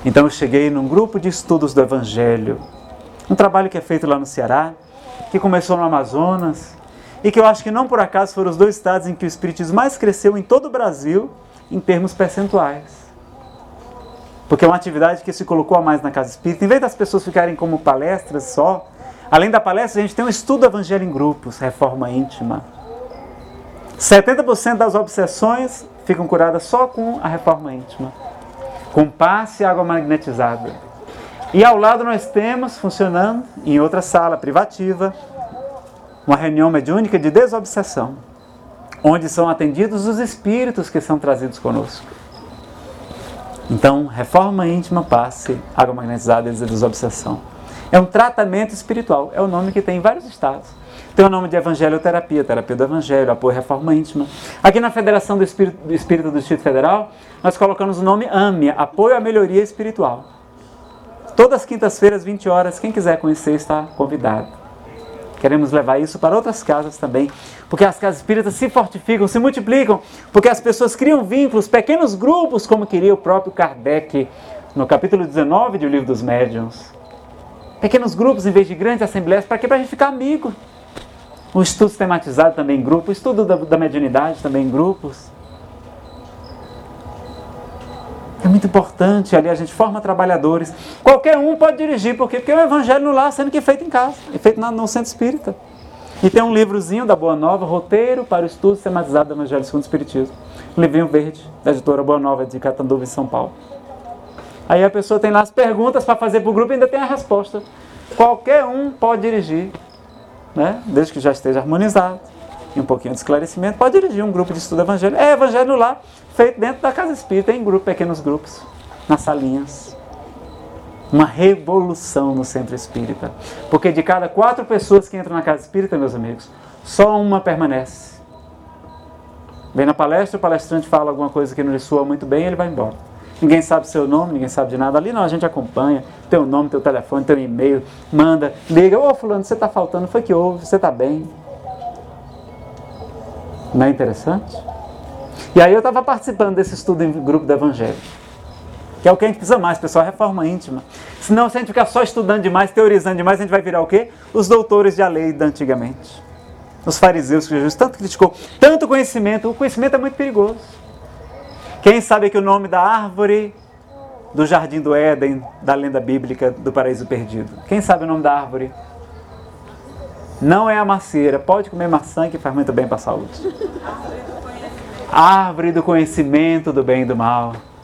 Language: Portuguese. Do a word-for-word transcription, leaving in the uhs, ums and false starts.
Então eu cheguei num grupo de estudos do Evangelho, um trabalho que é feito lá no Ceará, que começou no Amazonas, e que eu acho que não por acaso foram os dois estados em que o Espiritismo mais cresceu em todo o Brasil, em termos percentuais. Porque é uma atividade que se colocou a mais na Casa Espírita. Em vez das pessoas ficarem como palestras só, além da palestra, a gente tem um estudo do Evangelho em grupos, reforma íntima. setenta por cento das obsessões ficam curadas só com a reforma íntima, com passe e água magnetizada. E ao lado nós temos, funcionando, em outra sala privativa, uma reunião mediúnica de desobsessão, onde são atendidos os espíritos que são trazidos conosco. Então, reforma íntima, passe, água magnetizada e desobsessão. É um tratamento espiritual, é o nome que tem em vários estados. Tem o nome de evangelioterapia, terapia do evangelho, apoio à reforma íntima. Aqui na Federação do Espírito do, Espírito do Distrito Federal, nós colocamos o nome AMIA, apoio à melhoria espiritual. Todas as quintas-feiras, vinte horas, quem quiser conhecer está convidado. Queremos levar isso para outras casas também, porque as casas espíritas se fortificam, se multiplicam, porque as pessoas criam vínculos, pequenos grupos, como queria o próprio Kardec, no capítulo dezenove do Livro dos Médiuns. Pequenos grupos em vez de grandes assembleias, para quê? Para a gente ficar amigo. O estudo sistematizado também em grupo, o estudo da, da mediunidade também em grupos. É muito importante, ali a gente forma trabalhadores. Qualquer um pode dirigir, por quê? Porque é o evangelho no lar, sendo que é feito em casa, é feito na, no centro espírita. E tem um livrozinho da Boa Nova, Roteiro para o Estudo Sistematizado do Evangelho segundo o Espiritismo. Um livrinho verde, da editora Boa Nova, de Catanduva, em São Paulo. Aí a pessoa tem lá as perguntas para fazer para o grupo e ainda tem a resposta. Qualquer um pode dirigir, né? Desde que já esteja harmonizado e um pouquinho de esclarecimento, pode dirigir um grupo de estudo do Evangelho. É Evangelho no lar, feito dentro da casa espírita, em grupo, pequenos grupos, nas salinhas. Uma revolução no centro espírita. Porque de cada quatro pessoas que entram na casa espírita, meus amigos, só uma permanece. Vem na palestra, o palestrante fala alguma coisa que não lhe soa muito bem, ele vai embora. Ninguém sabe seu nome, ninguém sabe de nada. Ali não, a gente acompanha, teu nome, teu telefone, teu e-mail, manda, liga. Ô fulano, você está faltando, foi que houve, você está bem. Não é interessante? E aí eu estava participando desse estudo em grupo do Evangelho, que é o que a gente precisa mais, pessoal, reforma íntima. Senão, se a gente ficar só estudando demais, teorizando demais, a gente vai virar o quê? Os doutores de a lei da antigamente. Os fariseus que Jesus tanto criticou. Tanto conhecimento, o conhecimento é muito perigoso. Quem sabe que o nome da árvore do Jardim do Éden, da lenda bíblica do Paraíso Perdido? Quem sabe o nome da árvore? Não é a macieira. Pode comer maçã que faz muito bem para a saúde. Árvore do conhecimento do bem e do mal.